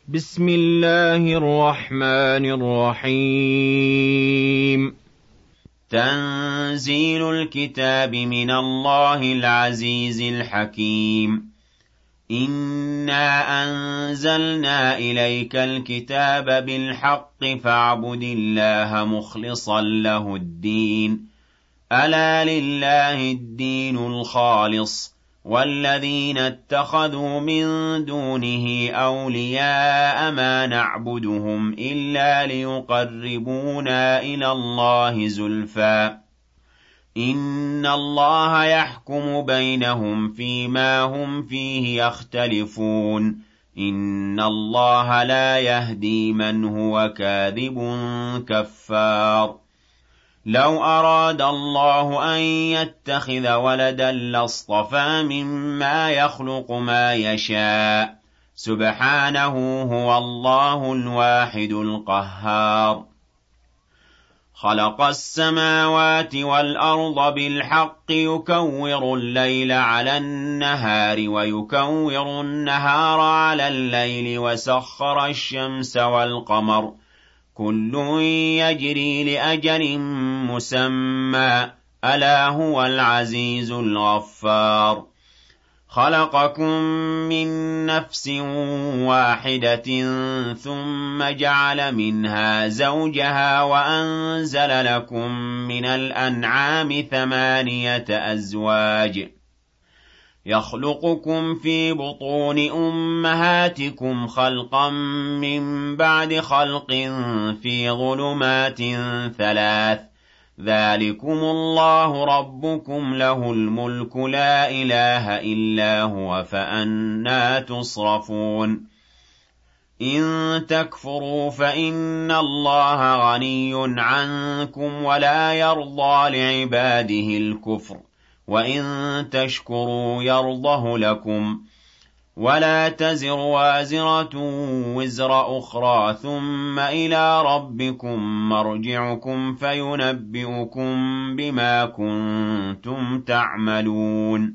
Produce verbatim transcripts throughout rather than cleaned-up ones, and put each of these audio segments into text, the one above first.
بسم الله الرحمن الرحيم. تنزيل الكتاب من الله العزيز الحكيم. إنا أنزلنا إليك الكتاب بالحق فاعبد الله مخلصا له الدين. ألا لله الدين الخالص، والذين اتخذوا من دونه أولياء ما نعبدهم إلا ليقربونا إلى الله زلفى إن الله يحكم بينهم فيما هم فيه يختلفون. إن الله لا يهدي من هو كاذب كفار. لو أراد الله أن يتخذ ولدا لاصطفى مما يخلق ما يشاء، سبحانه هو الله الواحد القهار. خلق السماوات والأرض بالحق يكور الليل على النهار ويكور النهار على الليل وسخر الشمس والقمر كل يجري لأجل مسمى ألا هو العزيز الغفار. خلقكم من نفس واحدة ثم جعل منها زوجها وأنزل لكم من الأنعام ثمانية أزواج يخلقكم في بطون أمهاتكم خلقا من بعد خلق في ظلمات ثلاث، ذلكم الله ربكم له الملك لا إله إلا هو فأنى تصرفون. إن تكفروا فإن الله غني عنكم ولا يرضى لعباده الكفر، وإن تشكروا يرضه لكم. ولا تزر وازرة وزر أخرى ثم إلى ربكم مرجعكم فينبئكم بما كنتم تعملون.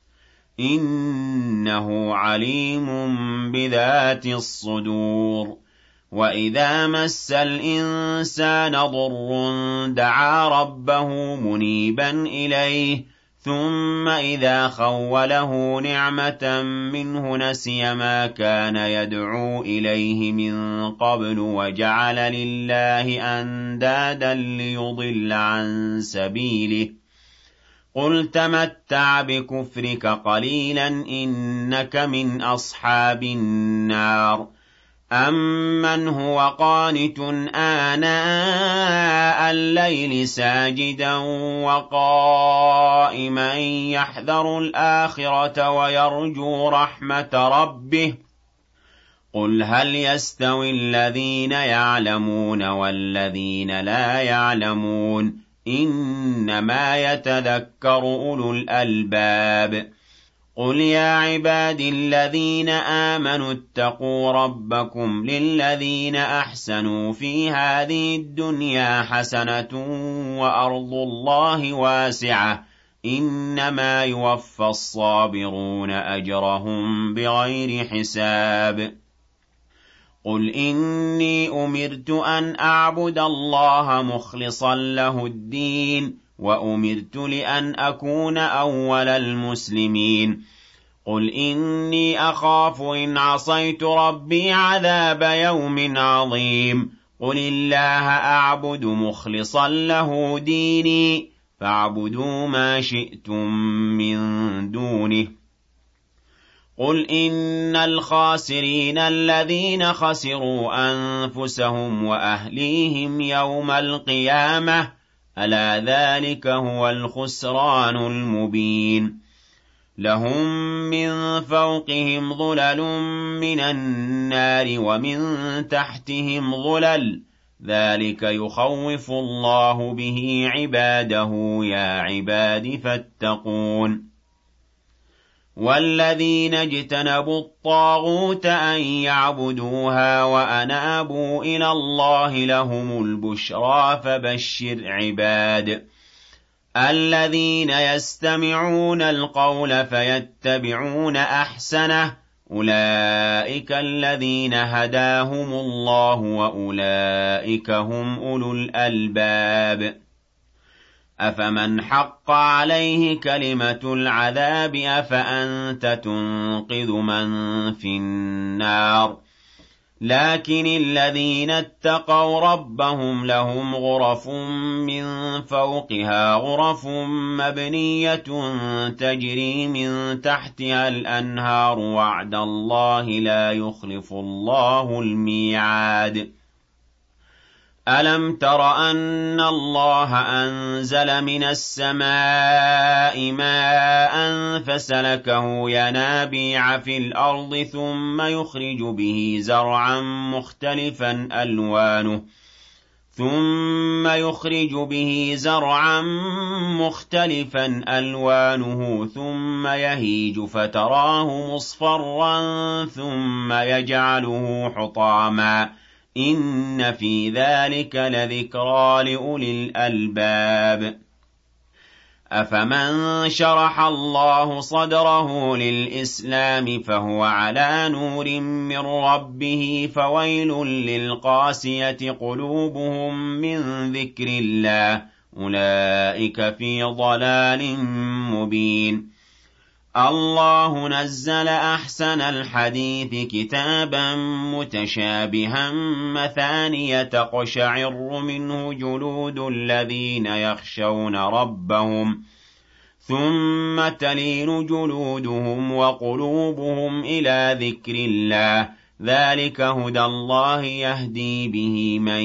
إنه عليم بذات الصدور. وإذا مس الإنسان ضر دعا ربه منيبا إليه ثم إذا خوله نعمة منه نسي ما كان يدعو إليه من قبل وجعل لله أندادا ليضل عن سبيله. قل تمتع بكفرك قليلا إنك من أصحاب النار. أمن هو قانت آناء الليل ساجدا وقائما يحذر الآخرة ويرجو رحمة ربه. قل هل يستوي الذين يعلمون والذين لا يعلمون إنما يتذكر أولو الألباب. قل يا عباد الذين آمنوا اتقوا ربكم للذين أحسنوا في هذه الدنيا حسنة وأرض الله واسعة إنما يوفى الصابرون أجرهم بغير حساب. قل إني أمرت أن أعبد الله مخلصا له الدين وأمرت لأن أكون أول المسلمين. قل إني أخاف إن عصيت ربي عذاب يوم عظيم. قل الله أعبد مخلصا له ديني فاعبدوا ما شئتم من دونه. قل إن الخاسرين الذين خسروا أنفسهم وأهليهم يوم القيامة ألا ذلك هو الخسران المبين. لهم من فوقهم ظلل من النار ومن تحتهم ظلل ذلك يخوف الله به عباده يا عباد فاتقون. والذين اجتنبوا الطاغوت أن يعبدوها وأنابوا إلى الله لهم البشرى فبشر عباد. الذين يستمعون القول فيتبعون أحسنه أولئك الذين هداهم الله وأولئك هم أولو الألباب أفمن حق عليه كلمة العذاب أفأنت تنقذ من في النار لكن الذين اتقوا ربهم لهم غرف من فوقها غرف مبنية تجري من تحتها الأنهار وعد الله لا يخلف الله الميعاد ألم تر أن الله أنزل من السماء ماء فسلكه ينابيع في الأرض ثم يخرج به زرعا مختلفا ألوانه ثم يخرج به زرعا مختلفا ألوانه ثم يهيج فتراه مصفرا ثم يجعله حطاما إن في ذلك لذكرى لأولي الألباب أفمن شرح الله صدره للإسلام فهو على نور من ربه فويل للقاسية قلوبهم من ذكر الله أولئك في ضلال مبين الله نزل أحسن الحديث كتابا متشابها مثانية تقشعر منه جلود الذين يخشون ربهم ثم تلين جلودهم وقلوبهم إلى ذكر الله ذلك هدى الله يهدي به من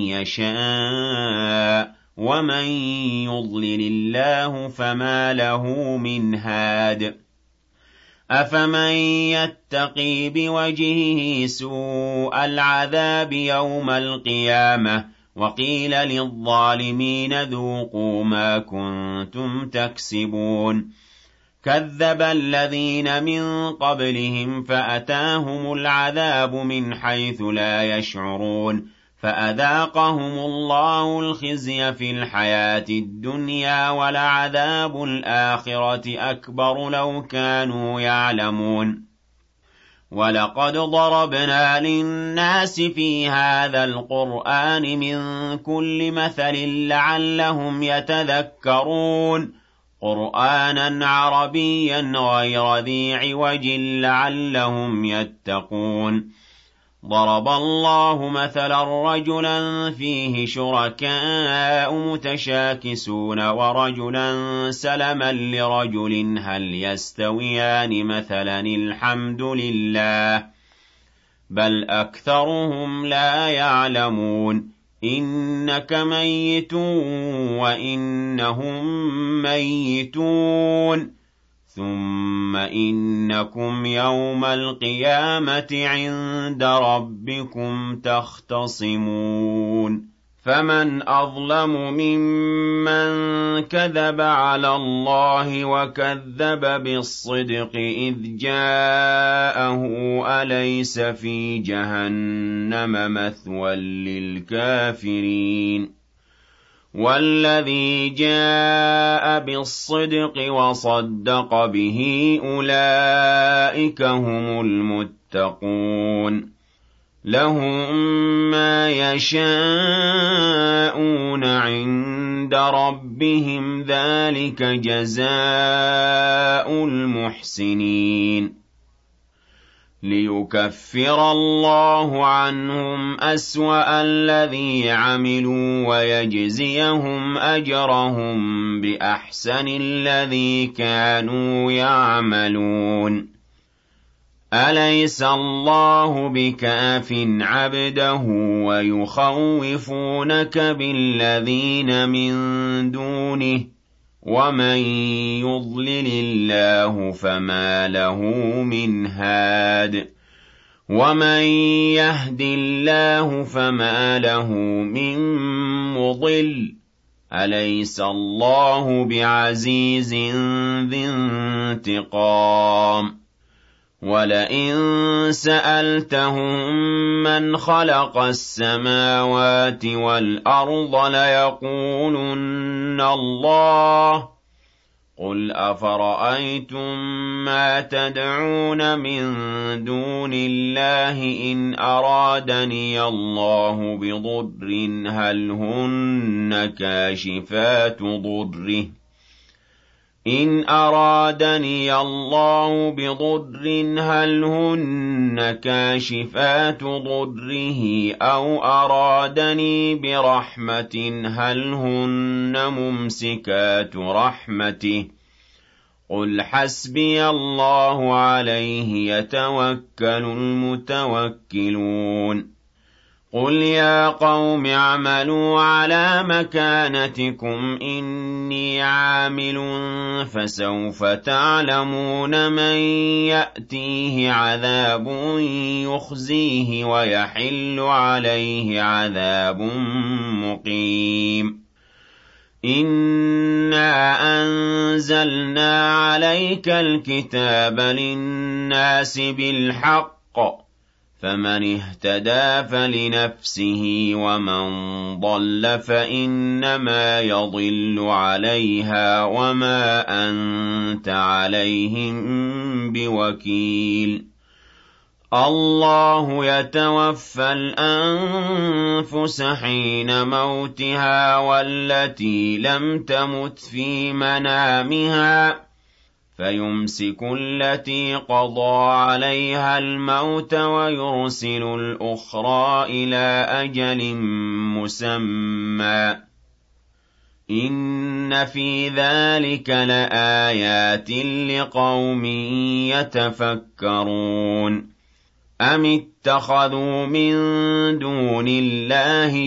يشاء ومن يضلل الله فما له من هاد أفمن يتقي بوجهه سوء العذاب يوم القيامة وقيل للظالمين ذوقوا ما كنتم تكسبون كذب الذين من قبلهم فأتاهم العذاب من حيث لا يشعرون فأذاقهم الله الخزي في الحياة الدنيا ولعذاب الآخرة أكبر لو كانوا يعلمون ولقد ضربنا للناس في هذا القرآن من كل مثل لعلهم يتذكرون قرآنا عربيا غير ذي عوج لعلهم يتقون ضرب الله مثلا رجلا فيه شركاء متشاكسون ورجلا سلما لرجل هل يستويان مثلا الحمد لله بل أكثرهم لا يعلمون إنك ميت وإنهم ميتون ثم إنكم يوم القيامة عند ربكم تختصمون فمن أظلم ممن كذب على الله وكذب بالصدق إذ جاءه أليس في جهنم مثوى للكافرين والذي جاء بالصدق وصدق به أولئك هم المتقون لهم ما يشاءون عند ربهم ذلك جزاء المحسنين ليكفر الله عنهم أسوأ الذي عملوا ويجزيهم أجرهم بأحسن الذي كانوا يعملون أليس الله بكاف عبده ويخوفونك بالذين من دونه ومن يضلل الله فما له من هاد ومن يهد الله فما له من مضل أليس الله بعزيز ذي انتقام ولئن سألتهم من خلق السماوات والأرض ليقولن الله قُلْ أَفَرَأَيْتُم مَّا تَدْعُونَ مِن دُونِ اللَّهِ إِنْ أَرَادَنِيَ اللَّهُ بِضُرٍّ هَلْ هُنَّ كَاشِفَاتُ ضُرِّهِ إِنْ أَرَادَنِيَ اللَّهُ بِضُرٍّ هَلْ هُنَّ كَاشِفَاتُ ضُرِّهِ أَوْ أَرَادَنِي بِرَحْمَةٍ هَلْ هُنَّ مُمْسِكَاتُ رَحْمَتِهِ قُلْ حَسْبِيَ اللَّهُ عَلَيْهِ يَتَوَكَّلُ الْمُتَوَكِّلُونَ قُلْ يَا قَوْمِ اعْمَلُوا عَلَىٰ مَكَانَتِكُمْ إِنِّي عَامِلٌ فَسَوْفَ تَعْلَمُونَ مَن يَأْتِيهِ عَذَابٌ يُخْزِيهِ وَيَحِلُّ عَلَيْهِ عَذَابٌ مُّقِيمٌ إِنَّا أَنزَلْنَا عَلَيْكَ الْكِتَابَ لِلنَّاسِ بِالْحَقِّ فَمَنِ اهْتَدَىٰ فَلِنَفْسِهِ وَمَن ضَلَّ فَإِنَّمَا يَضِلُّ عَلَيْهَا وَمَا أَنتَ عَلَيْهِم بِوَكِيلٍ اللَّهُ يَتَوَفَّى الْأَنفُسَ حِينَ مَوْتِهَا وَالَّتِي لَمْ تَمُتْ فِي مَنَامِهَا فَيُمْسِكُ الَّتِي قَضَىٰ عَلَيْهَا الْمَوْتَ وَيُرْسِلُ الْأُخْرَىٰ إِلَىٰ أَجَلٍ مُّسَمًّى ۚ إِنَّ فِي ذَٰلِكَ لَآيَاتٍ لِّقَوْمٍ يَتَفَكَّرُونَ أَمِ اتَّخَذُوا مِن دُونِ اللَّهِ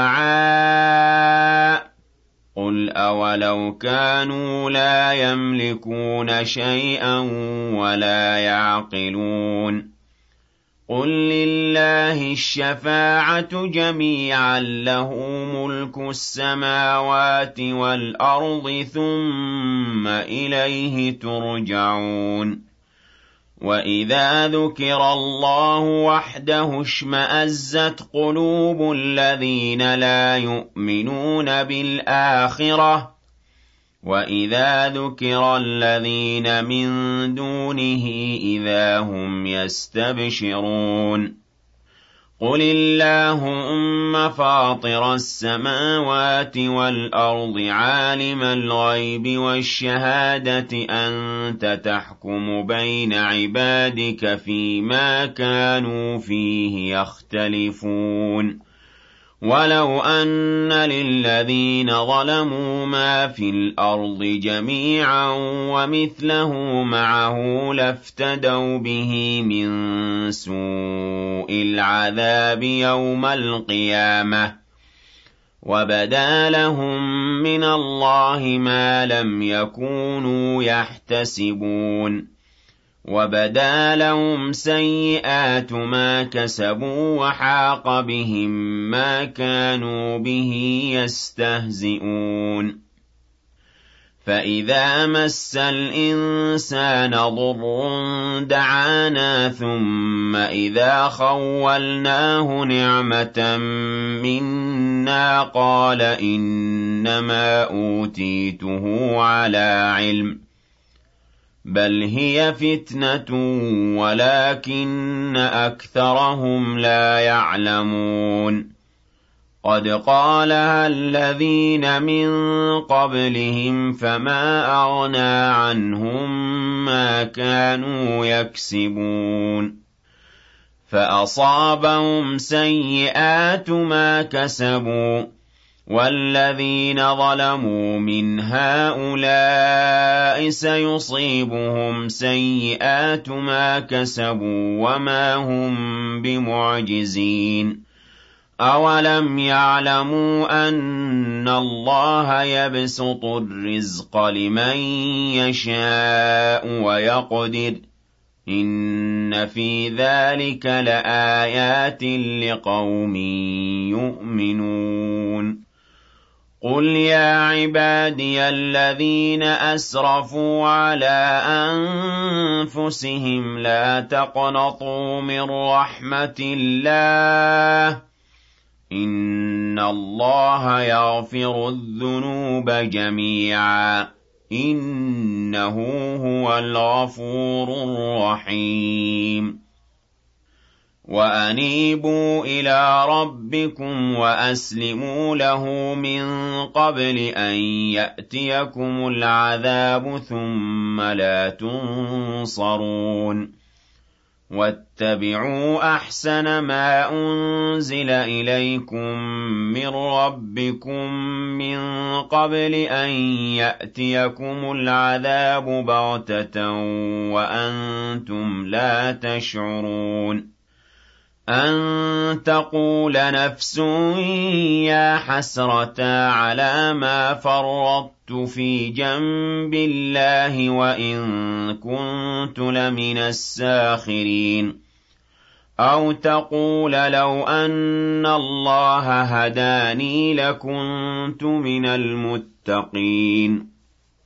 شُفَعَاءَ قُلْ أَوَلَوْ كَانُوا لَا يَمْلِكُونَ شَيْئًا وَلَا يَعْقِلُونَ قُل لِّلَّهِ الشَّفَاعَةُ جَمِيعًا لَّهُ مُلْكُ السَّمَاوَاتِ وَالْأَرْضِ ثُمَّ إِلَيْهِ تُرْجَعُونَ وَإِذَا ذُكِرَ اللَّهُ وَحْدَهُ اشْمَأَزَّتْ قُلُوبُ الَّذِينَ لَا يُؤْمِنُونَ بِالْآخِرَةِ وَإِذَا ذُكِرَ الَّذِينَ مِن دُونِهِ إِذَا هُمْ يَسْتَبْشِرُونَ قُلِ اللَّهُمَّ فَاطِرَ السَّمَاوَاتِ وَالْأَرْضِ عَالِمَ الْغَيْبِ وَالشَّهَادَةِ أَنتَ تَحْكُمُ بَيْنَ عِبَادِكَ فِيمَا كَانُوا فِيهِ يَخْتَلِفُونَ وَلَوْ أَنَّ لِلَّذِينَ ظَلَمُوا مَا فِي الْأَرْضِ جَمِيعًا وَمِثْلَهُ مَعَهُ لَافْتَدَوْا بِهِ مِن سُوءِ الْعَذَابِ يَوْمَ الْقِيَامَةِ وَبَدَا لَهُم مِّنَ اللَّهِ مَا لَمْ يَكُونُوا يَحْتَسِبُونَ وَبَدَا لَهُمْ سَيِّئَاتُ مَا كَسَبُوا وَحَاقَ بِهِم مَّا كَانُوا بِهِ يَسْتَهْزِئُونَ فَإِذَا مَسَّ الْإِنسَانَ ضُرٌّ دَعَانَا ثُمَّ إِذَا خَوَّلْنَاهُ نِعْمَةً مِنَّا قَالَ إِنَّمَا أُوتِيتُهُ عَلَىٰ عِلْمٍ بَلْ هِيَ فِتْنَةٌ وَلَٰكِنَّ أَكْثَرَهُمْ لَا يَعْلَمُونَ قَدْ قَالَهَا الَّذِينَ مِن قَبْلِهِمْ فَمَا أَغْنَىٰ عَنْهُم مَّا كَانُوا يَكْسِبُونَ فَأَصَابَهُمْ سَيِّئَاتُ مَا كَسَبُوا وَالَّذِينَ ظَلَمُوا مِنْ هَٰؤُلَاءِ سَيُصِيبُهُمْ سَيِّئَاتُ مَا كَسَبُوا وَمَا هُم بِمُعْجِزِينَ أَوَلَمْ يَعْلَمُوا أَنَّ اللَّهَ يَبْسُطُ الرِّزْقَ لِمَن يَشَاءُ وَيَقْدِرُ إِنَّ فِي ذَلِكَ لَآيَاتٍ لِّقَوْمٍ يُؤْمِنُونَ قُلْ يَا عِبَادِيَ الَّذِينَ أَسْرَفُوا عَلَىٰ أَنفُسِهِمْ لَا تَقْنَطُوا مِن رَّحْمَةِ اللَّهِ إِنَّ اللَّهَ يَغْفِرُ الذُّنُوبَ جَمِيعًا إِنَّهُ هُوَ الْغَفُورُ الرَّحِيمُ وَأَنِيبُوا إِلَىٰ رَبِّكُمْ وَأَسْلِمُوا لَهُ مِن قَبْلِ أَن يَأْتِيَكُمُ الْعَذَابُ ثُمَّ لَا تُنصَرُونَ وَاتَّبِعُوا أَحْسَنَ مَا أُنزِلَ إِلَيْكُم مِّن رَّبِّكُم مِّن قَبْلِ أَن يَأْتِيَكُمُ الْعَذَابُ بَغْتَةً وَأَنتُمْ لَا تَشْعُرُونَ أَن تَقُولَ نَفْسٌ يَا حَسْرَتَا عَلَىٰ مَا فَرَّطتُ فِي جَنبِ اللَّهِ وَإِن كُنتُ لَمِنَ السَّاخِرِينَ أَوْ تَقُولَ لَوْ أَنَّ اللَّهَ هَدَانِي لَكُنتُ مِنَ الْمُتَّقِينَ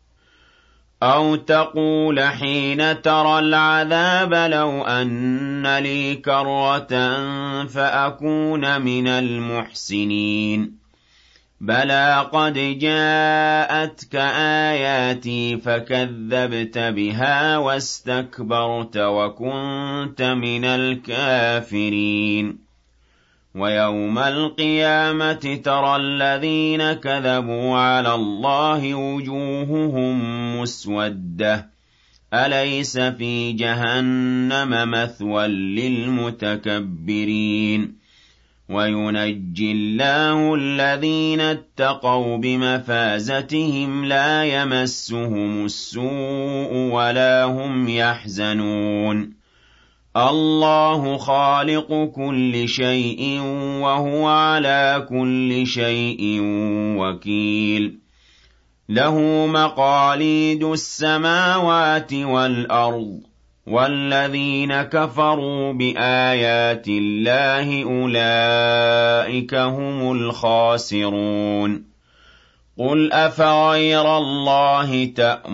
أَوْ تَقُولَ حِينَ تَرَى الْعَذَابَ لَوْ أَنَّ لِي كَرَّةً فَأَكُونَ مِنَ الْمُحْسِنِينَ بَلَىٰ قَدْ جَاءَتْكَ آيَاتِي فَكَذَّبْتَ بِهَا وَاسْتَكْبَرْتَ وَكُنتَ مِنَ الْكَافِرِينَ وَيَوْمَ الْقِيَامَةِ تَرَى الَّذِينَ كَذَبُوا عَلَى اللَّهِ وُجُوهُهُم مُّسْوَدَّةٌ أَلَيْسَ فِي جَهَنَّمَ مَثْوًى لِّلْمُتَكَبِّرِينَ وَيُنَجِّي اللَّهُ الَّذِينَ اتَّقَوْا بِمَفَازَتِهِمْ لَا يَمَسُّهُمُ السُّوءُ وَلَا هُمْ يَحْزَنُونَ اللَّهُ خَالِقُ كُلِّ شَيْءٍ وَهُوَ عَلَىٰ كُلِّ شَيْءٍ وَكِيلٌ لَهُ مَقَالِيدُ السَّمَاوَاتِ وَالْأَرْضِ وَالَّذِينَ كَفَرُوا بِآيَاتِ اللَّهِ أُولَٰئِكَ هُمُ الْخَاسِرُونَ قُلْ أَفَغَيْرَ اللَّهِ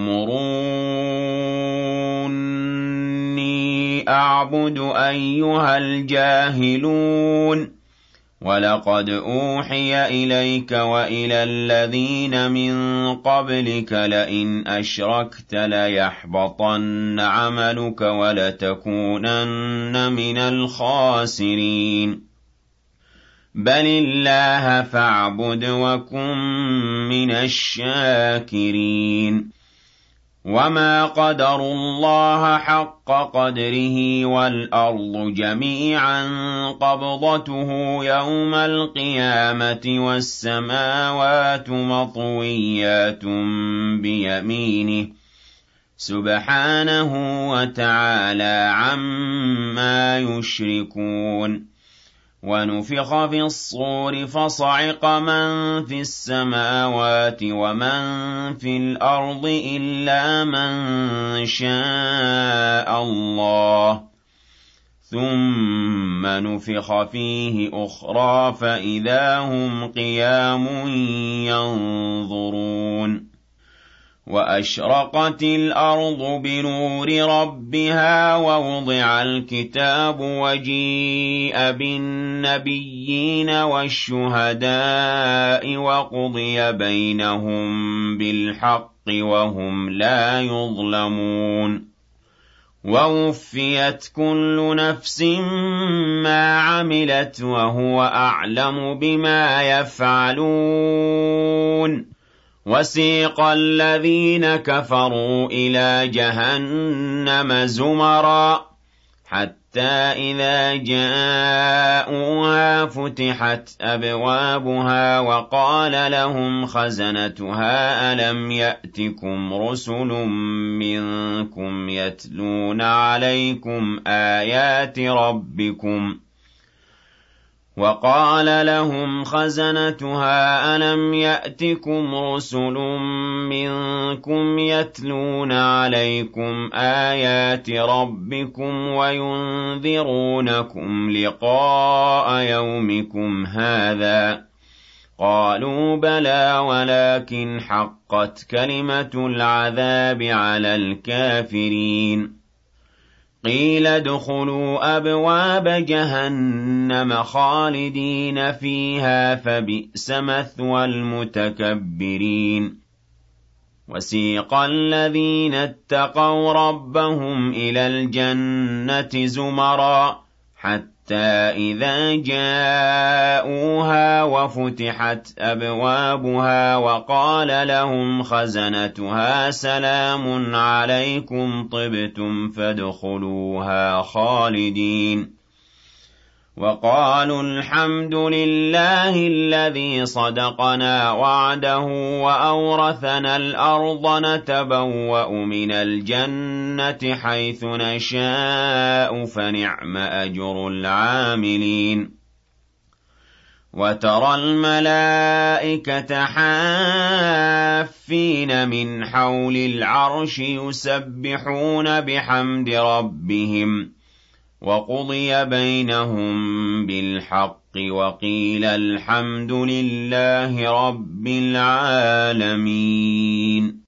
تَأْمُرُونِّي أَعْبُدُ أَيُّهَا الْجَاهِلُونَ وَلَقَدْ أُوحِيَ إِلَيْكَ وَإِلَى الَّذِينَ مِن قَبْلِكَ لَئِنْ أَشْرَكْتَ لَيَحْبَطَنَّ عَمَلُكَ وَلَتَكُونَنَّ مِنَ الْخَاسِرِينَ بَلِ اللَّهَ فَاعْبُدْ وَكُن مِّنَ الشَّاكِرِينَ وَمَا قَدَرُوا اللَّهَ حَقَّ قَدْرِهِ وَالْأَرْضُ جَمِيعًا قَبْضَتُهُ يَوْمَ الْقِيَامَةِ وَالسَّمَاوَاتُ مَطْوِيَّاتٌ بِيَمِينِهِ سُبْحَانَهُ وَتَعَالَىٰ عَمَّا يُشْرِكُونَ وَنُفِخَ فِي الصُّورِ فَصَعِقَ مَن فِي السَّمَاوَاتِ وَمَن فِي الْأَرْضِ إِلَّا مَن شَاءَ اللَّهُ ثُمَّ نُفِخَ فِيهِ أُخْرَىٰ فَإِذَا هُمْ قِيَامٌ يَنظُرُونَ وَأَشْرَقَتِ الْأَرْضُ بِنُورِ رَبِّهَا وَوُضِعَ الْكِتَابُ وَجِيءَ بِالنَّبِيِّينَ وَالشُّهَدَاءِ وَقُضِيَ بَيْنَهُم بِالْحَقِّ وَهُمْ لَا يُظْلَمُونَ وَوُفِّيَتْ كُلُّ نَفْسٍ مَّا عَمِلَتْ وَهُوَ أَعْلَمُ بِمَا يَفْعَلُونَ وَسِيقَ الَّذِينَ كَفَرُوا إِلَىٰ جَهَنَّمَ زُمَرًا حَتَّىٰ إِذَا جَاءُوهَا فُتِحَتْ أَبْوَابُهَا وَقَالَ لَهُمْ خَزَنَتُهَا أَلَمْ يَأْتِكُمْ رُسُلٌ مِّنكُمْ يَتْلُونَ عَلَيْكُمْ آيَاتِ رَبِّكُمْ وَقَالَ لَهُمْ خَزَنَتُهَا أَلَمْ يَأْتِكُمْ رُسُلٌ مِّنكُمْ يَتْلُونَ عَلَيْكُمْ آيَاتِ رَبِّكُمْ وَيُنذِرُونَكُمْ لِقَاءَ يَوْمِكُمْ هَٰذَا قَالُوا بَلَىٰ وَلَٰكِنْ حَقَّتْ كَلِمَةُ الْعَذَابِ عَلَى الْكَافِرِينَ قِيلَ ادْخُلُوا أَبْوَابَ جَهَنَّمَ خَالِدِينَ فِيهَا فَبِئْسَ مَثْوَى الْمُتَكَبِّرِينَ وَسِيقَ الَّذِينَ اتَّقَوْا رَبَّهُمْ إِلَى الْجَنَّةِ زُمَرًا حَتَّى إِذَا جَاءُوهَا وَفُتِحَتْ أَبْوَابُهَا وَقَالَ لَهُمْ خَزَنَتُهَا سَلَامٌ عَلَيْكُمْ طِبْتُمْ فَادْخُلُوهَا خَالِدِينَ وَقَالُوا الْحَمْدُ لِلَّهِ الَّذِي صَدَقَنَا وَعْدَهُ وَأَوْرَثَنَا الْأَرْضَ نَتَبَوَّأُ مِنَ الْجَنَّةِ حَيْثُ نَشَاءُ فَنِعْمَ أَجْرُ الْعَامِلِينَ وَتَرَى الْمَلَائِكَةَ حَافِّينَ مِنْ حَوْلِ الْعَرْشِ يُسَبِّحُونَ بِحَمْدِ رَبِّهِمْ وَقُضِيَ بَيْنَهُم بِالْحَقِّ وَقِيلَ الْحَمْدُ لِلَّهِ رَبِّ الْعَالَمِينَ